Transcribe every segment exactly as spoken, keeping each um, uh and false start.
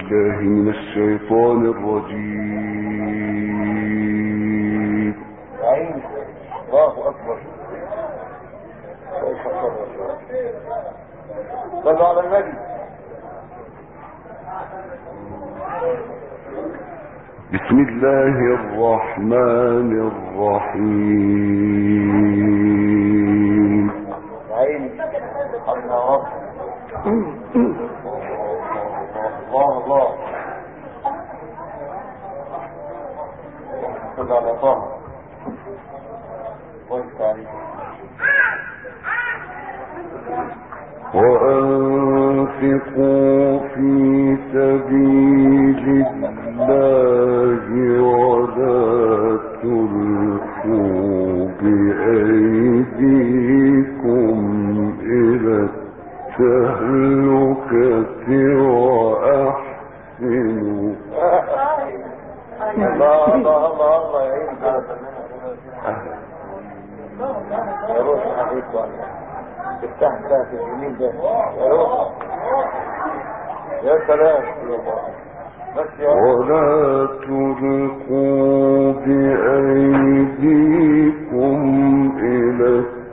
بالله من الشيطان الرجيم. عين الله أكبر. صلوا على النبي. بسم الله الرحمن الرحيم. عين الله الله الله. صلوا على طه. وأنفقوا في سبيل الله ولا تلقوا بأيديكم إلى التهلكة وأحسنوا. الله الله الله الله يعينك يا روح حبيبي افتح بقى في الجميل ده يا روح يا سلام يا الله. بس يا ولا تلقوا بأيديكم إلى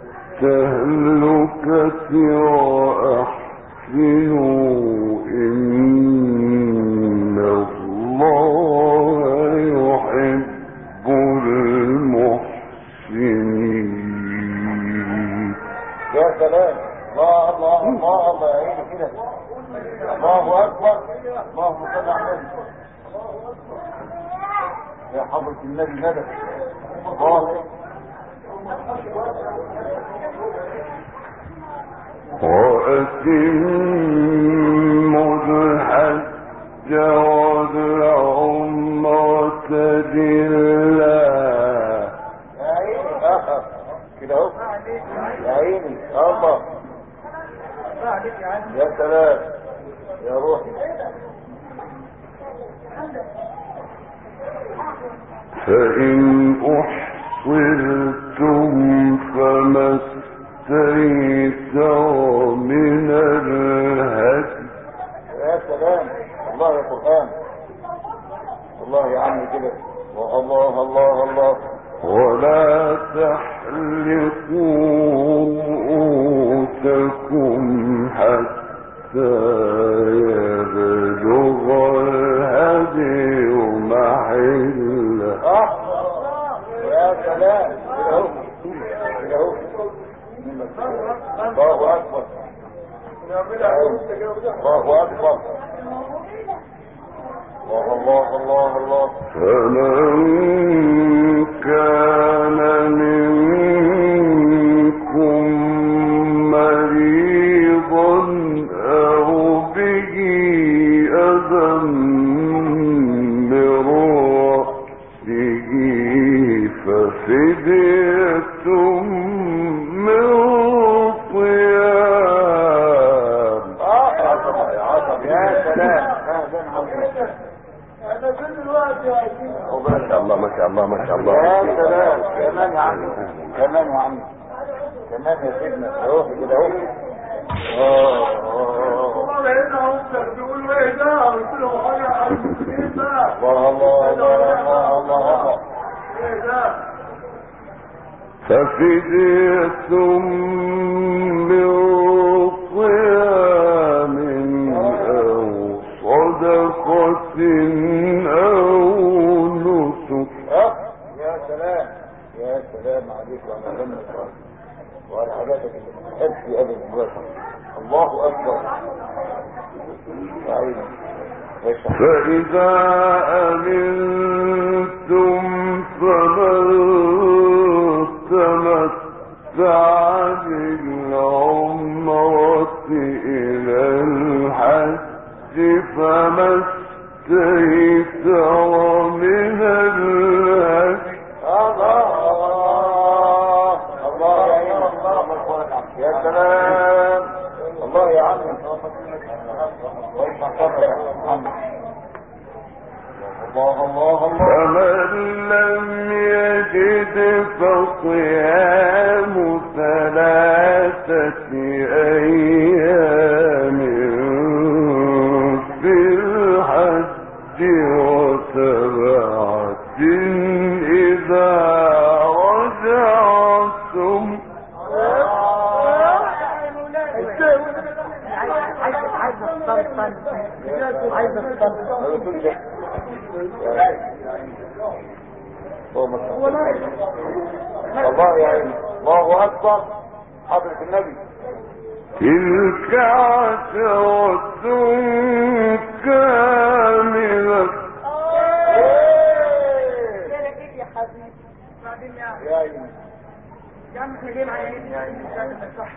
التهلكة وأحسنوا إن الله يحب المحسنين. يا سلام. الله الله الله الله يعيني كده. الله أكبر. اللهم صل على النبي يا حضرة النبي ندى. الله وأتموا الحج والعمرة لله. يا عيني كده اهو يا عيني الله. يا سلام يا روحي. فإن أحصرتم فما استيسر من الهدي. يا سلام الله يا قرآن. الله يا عمي كده. الله الله الله. ولا تحلقوا رؤوسكم حتى يبلغ الهدي محله. يا سلام كده اهو كده اهو. الله اكبر الله اكبر. الله الله الله الله. فمن كان منكم مريضا أو به أذى من رأسه ففدية من صيام. يا سلام. ما شاء الله ما شاء الله ما شاء الله. يا سلام. كمان يا عمي كمان يا عمي كمان يا سيدنا. روح كده اهو. الله الله الله الله. ففدية من صيام أو صدقة أو نسك. يا سلام يا سلام عليك وعلى ذنبك وعلى حاجاتك اللي بتحب في أبد الواسع. الله أكبر. فإذا أمنتم فمن تمتع بالعمرة إلى الحج فما استيسر من الهدي. الله الله يا عين الله. يا سلام. الله يا عمي. الله الله الله. فمن لم يجد فصيام ثلاثة أيام في الحج عايزه عايزه السلطان عايزه السلطان والله يعني الله اكبر حضرة النبي. تلك عشرة كاملة. يا حبيبي يا عيني يا عم احنا جايين على ايه يعني صح.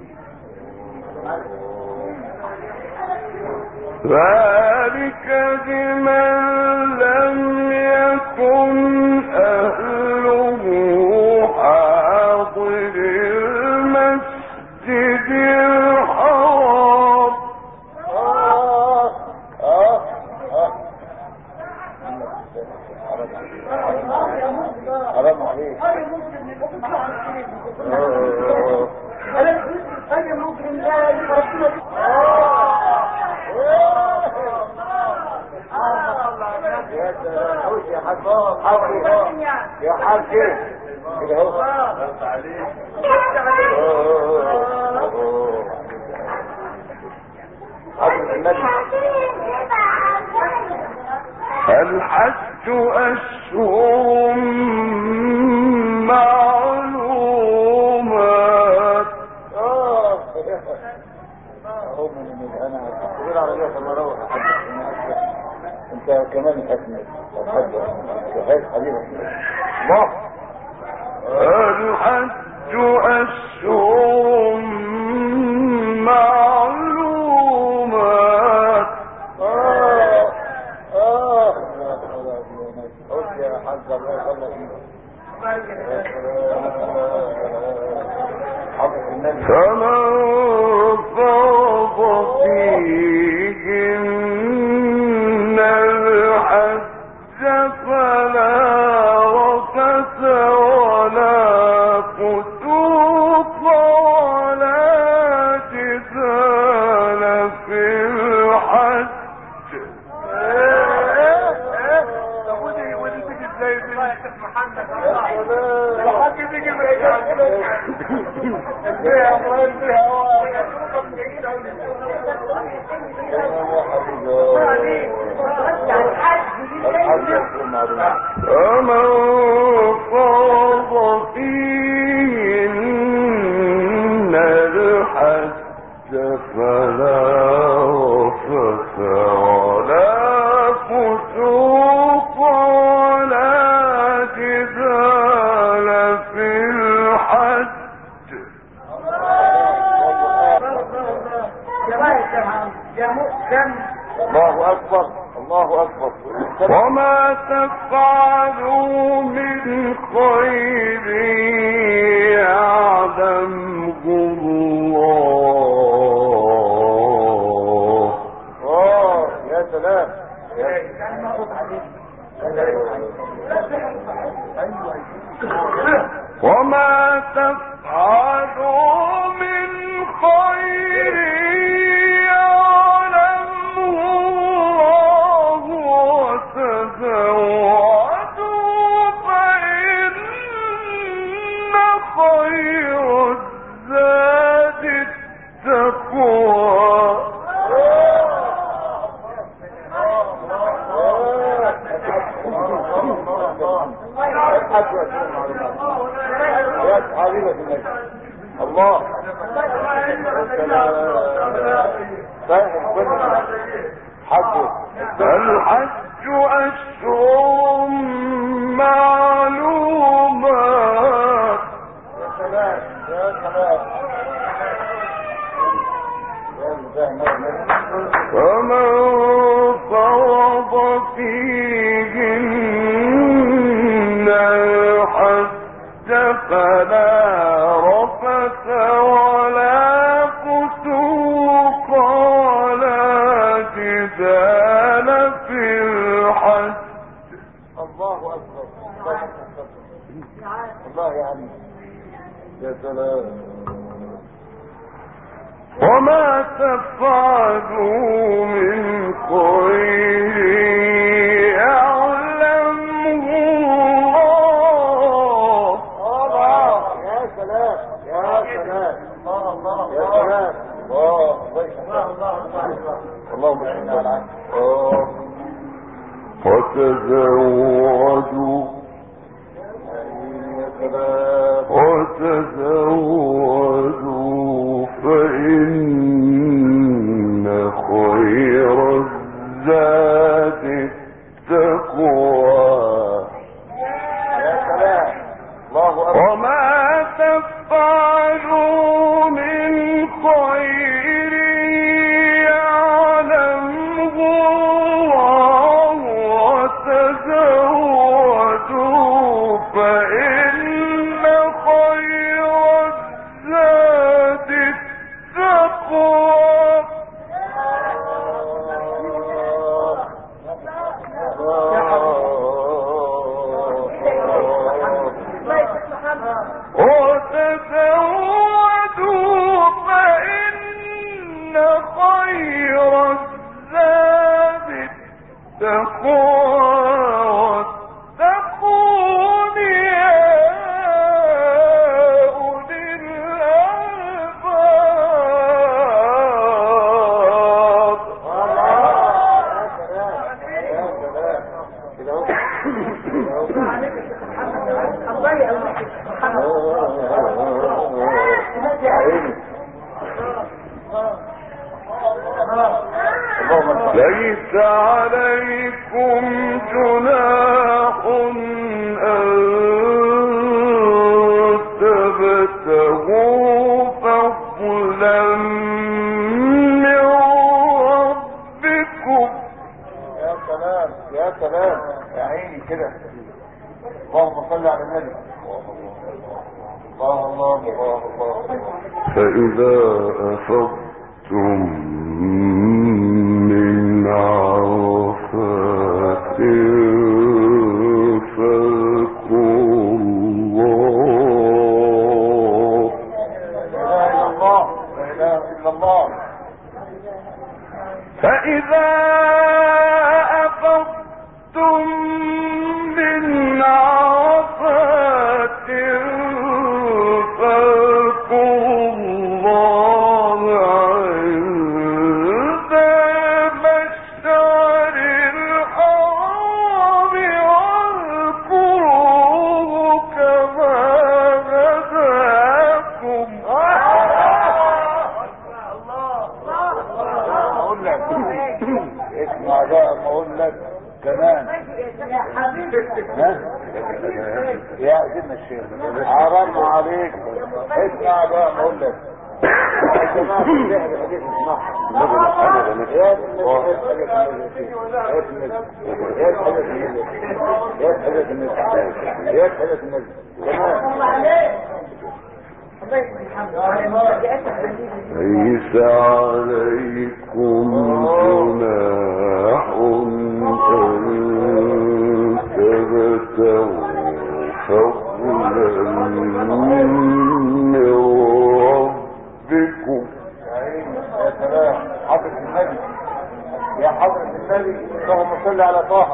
ذلك بمن لم يكن أهله حاضر المسجد الحرام. آه آه آه حرام عليك. اي مجرم لا يفرقنا يا سلام يا حاج يا حاج كده اهو حضرة النبي. الحج أشهر معلومات. اه اهو من انا هقول على جهة المروح. انت كمان اسمك الحج الحج حبيبك الله. الحج أشهر معلومات. اه اه قلت يا حاج الله يخليك حضرة النبي. فمن فرض فيهن الحج فلا رفث ولا فسوق ولا جدال في الحج. فمن فرض فيهن الحج فلا رفث ولا فسوق ولا جدال في الحج. الله اكبر الله اكبر. وما تفعلوا من خير يعلمه الله. اه يا سلام وما تفعلوا من خير يعلمه الله وتزودوا فإن خير الزاد التقوى. يا حبيبة النبي الله. صحيح الكل حجه. الحج أشهر معلومات. يا سلام يا سلام فمن فرض فيهن الحج فلا رفث ولا فسوق ولا جدال في الحج. الله اكبر الله يعني يا سلام. وما تفعلوا من خير يعلمه الله. الله يا سلام يا سلام الله الله يا سلام الله الله اللهم صل على وتزودوا وتزودوا فإن خير الزاد التقوى. يا سلام الله أكبر. وما تفعلوا من خير يعلمه الله وتزودوا فإن خير الزاد التقوى. وتزودوا فإن خير الزاد التقوى واتقون يا أولي الألباب. ليس عليكم جناح أن تبتغوا فضلا من ربكم. يا سلام يا سلام يا عيني كده. اللهم صل على النبي. الله الله الله الله. فإذا أفضتم من عرفات فاذكروا الله. لا إله إلا الله لا إله إلا الله. فإذا أفضتم من عرفات فاذكروا الله عند المشعر الحرام واذكروه كما هداكم. أقول لك اسمع بقى ما أقول لك كمان. ها؟ يا سيدنا الشيخ حرام عليك. اسمع بقى ما أقول لك يا جماعة الشيخ الحديث اسمعها. يا سيدنا يا سيدنا يا سيدنا كمان. ليس عليكم جناح أن تبتغوا فضلا من ربكم. يا سلام حضرة النبي يا حضرة النبي. اللهم صل على طه.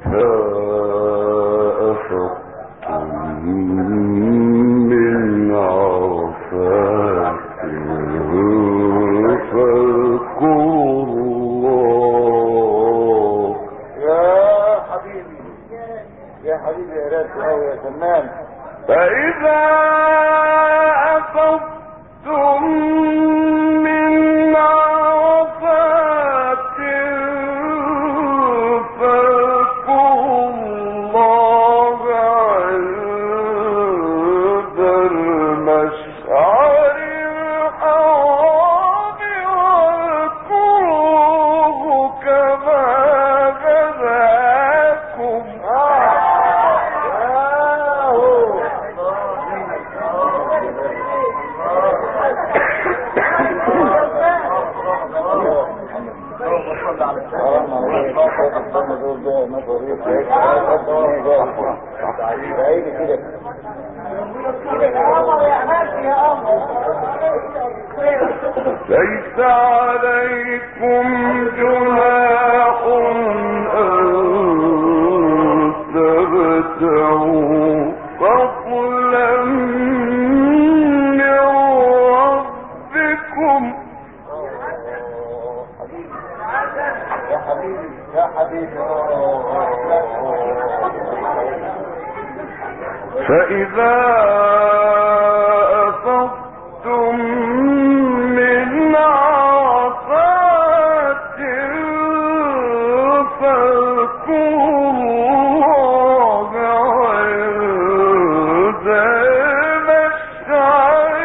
فأفضتم من عرفات فاذكروا الله. يا حبيبي يا حبيبي يا راسي أو يا سمان. فإذا أفضتم من عرفات فاذكروا الله عند المشعر الحرام واذكروه كما هداكم. ليس عليكم جناح أن تبتغوا فضلا من ربكم يا حبيبي يا حبيبي. فإذا أفضتم من عرفات فاذكروا الله عند المشعر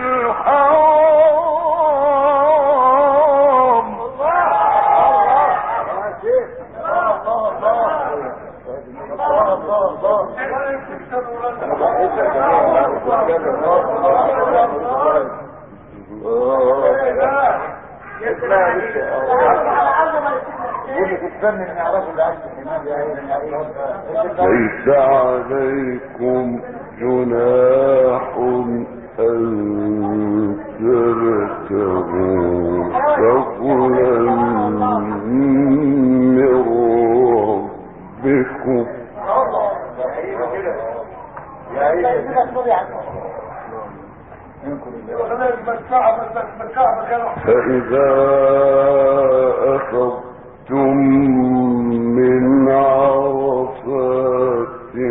الحرام. ليس عليكم جناح أن تبتغوا فضلا من ربكم. فإذا أفضتم من عرفات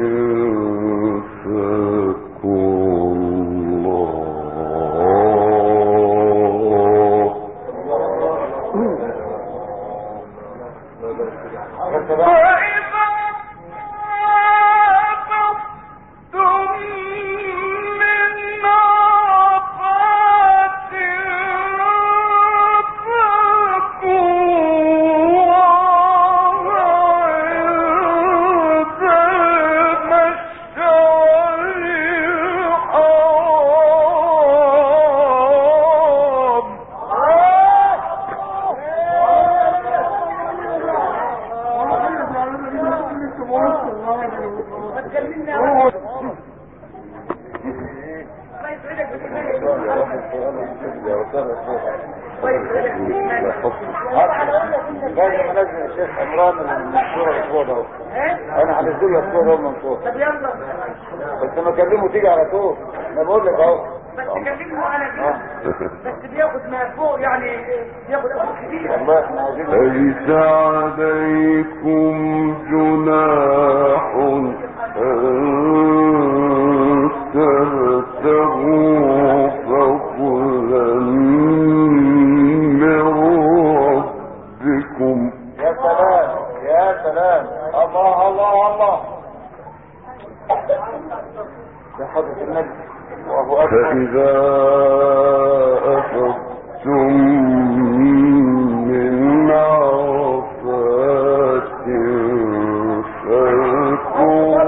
فاذكروا الله. جاي منزل الشيخ عمران من الصورة الاسبوع ده. انا هنزل له الصورة من صوت. طب يلا بس ما اكلمه تيجي على طول. انا بقول لك اهو. بس تكلمه انا كده. بس بياخد ما فوق يعني بياخد ابو كبير. والله احنا عايزين ليس عليكم جناح أن تبتغوا فضلا من ربكم. يا سلام يا سلام. الله الله الله يا حضرة النبي. وهو أكبر. فإذا أفضتم من عرفات فاذكروا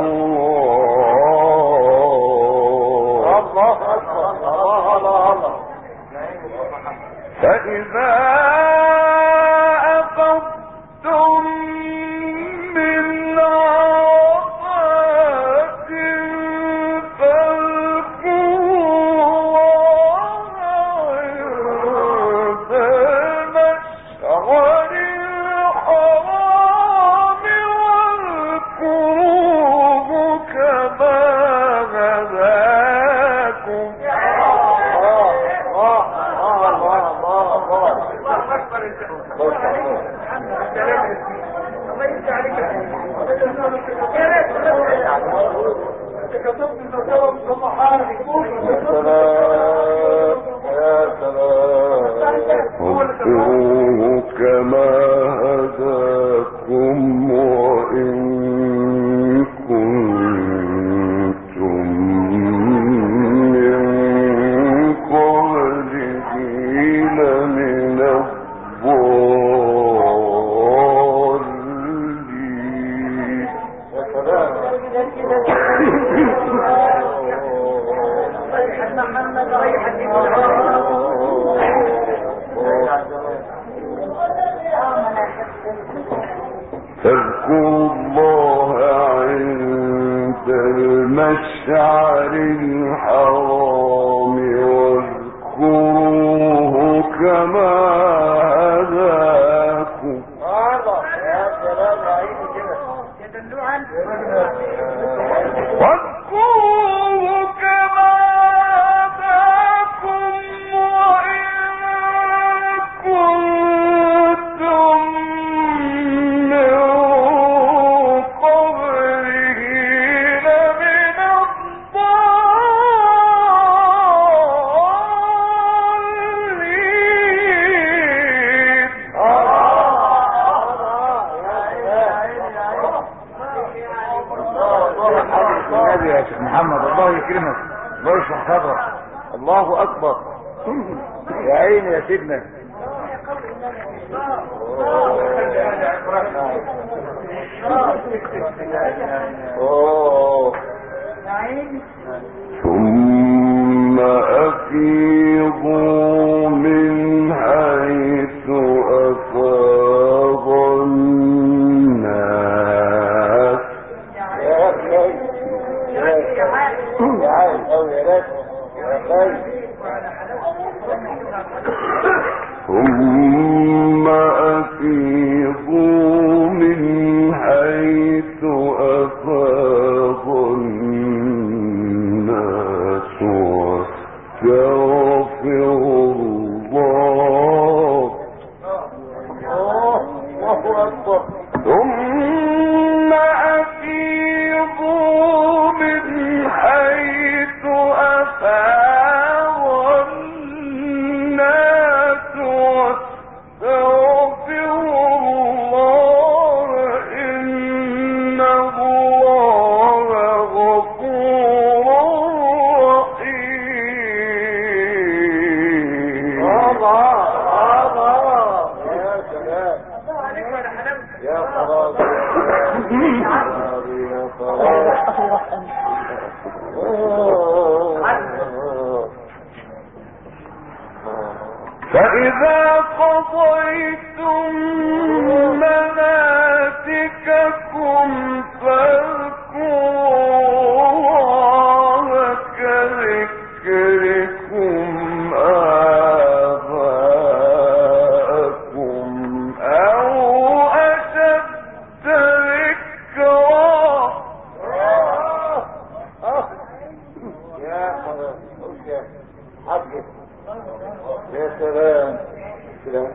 الله أكبر. الله الله الله. فإذا أفضتم من عرفات واذكروه كما هداكم وإن كنتم من قبله لمن الضالين. يا سلام. محمد ريحة فاذكروا الله عند المشعر الحرام واذكروه كما هداكم. يا سلام عيني كده. يدلوعا واذكروه كما هداكم وإن كنتم الله اكبر. يا عيني يا سيدنا. اوه ثم أفيضوا من حيث أفاض الناس. يا اخي يا عايز او يا ريت يا خير. ثم أفيضوا من حيث أفاض الناس واستغفروا الله. الله اكبر. ثم أفيضوا من حيث أفاض الناس واستغفروا الله إن الله غفور رحيم. الله الله يا سلام يا خلاص يا خلاص. فإذا قضيتم مناسككم فاذكروا الله كذكركم آباءكم أو أشد ذكرا. يا خلاص يا حقك يا سلام سلام.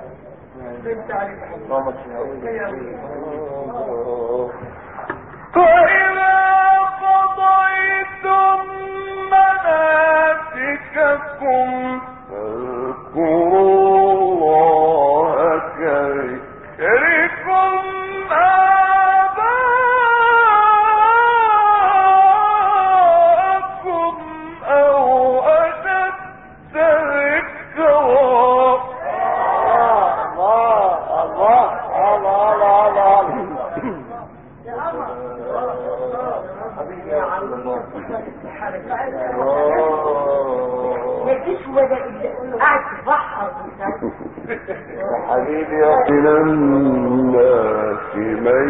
فإذا قضيتم مناسككم فاذكروا الله كذكركم آباءكم أو أشد ذكرا. الله الله الله الله الله. قاعد تبحر حبيبي يا من الناس من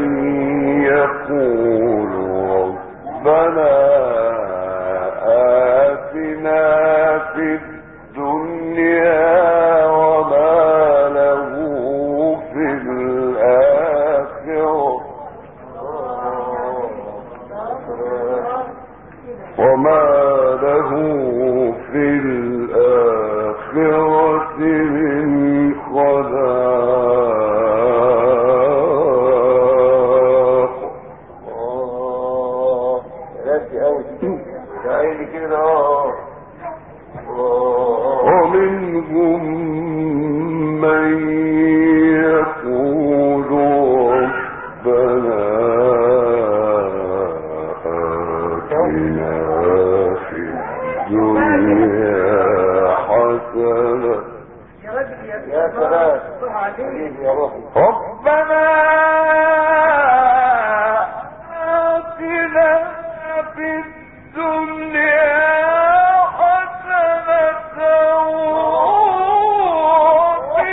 يقول ربنا آتنا في الدنيا وما له في الآخرة وما له في الآخرة من خلاق. الله راسي قوي يا عيني كده. ومنهم من يقول ربنا آتنا في الدنيا حسنة. يا سلام حبيبي يا روحي. ربنا آتنا في الدنيا حسنة وفي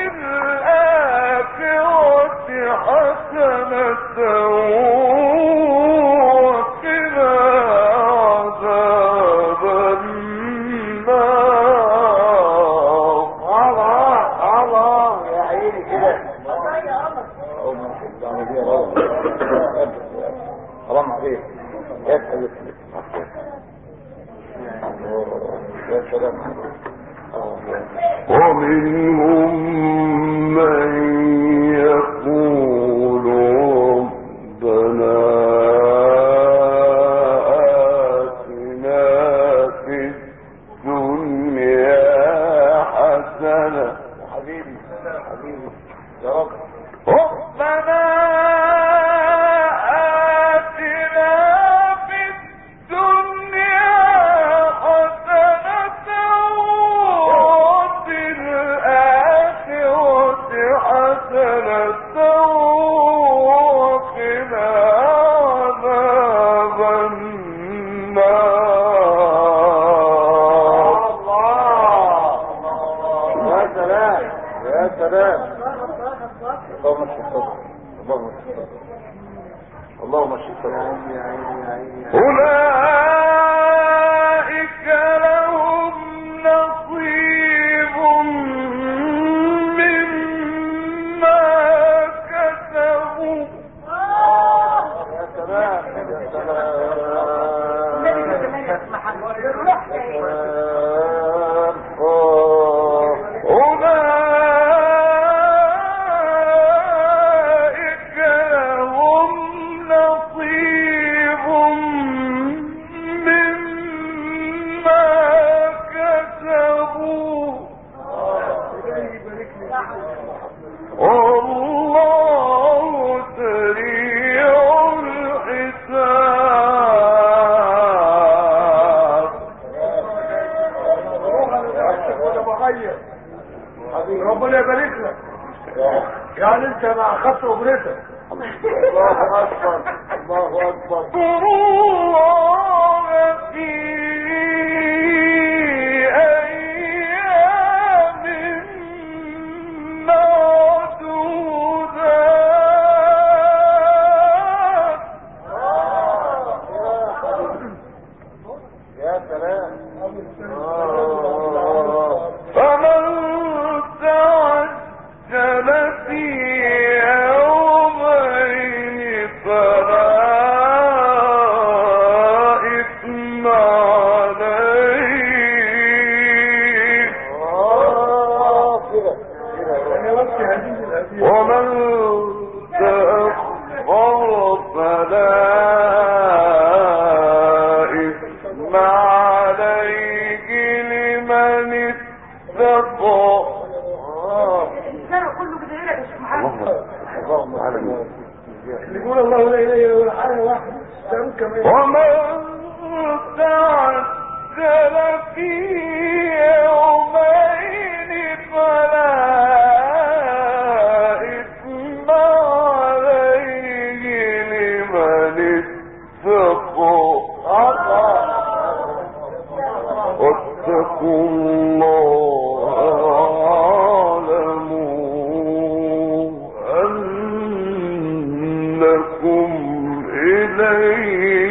الآخرة حسنة وقنا عذاب النار. الله الله يا عيني كده. حرام عليك يا سلام يا سلام. ومنهم من يقول ربنا آتنا في الدنيا حسنة. حبيبي حبيبي يا رب. ربنا آتنا في الدنيا حسنة يا سلام. اللهم اشف صدرك، اللهم اشف صدرك، اللهم اشف صدرك. أولئك لهم نصيب مما كسبوا. يا سلام يا سلام. أولئك لهم نصيب مما كسبوا والله سريع الحساب. ربنا يبارك لك. يعني انت ما اخذت اجرتك. الله اكبر، الله اكبر. الله في أيام معدودات. يا سلام. فمن تعجل في يومين فلا إثم عليه ومن تأخر فلا إثم عليه لمن اتقى. الانسان كله كده يقول لك يا شيخ محمد اللهم على اللي يقول الله لا اله الا هو حاجه واحده تعمل كمان. ومن تعجل في يومين فلا إثم عليه لمن اتقى. واتقوا الله واعلموا أنكم إليه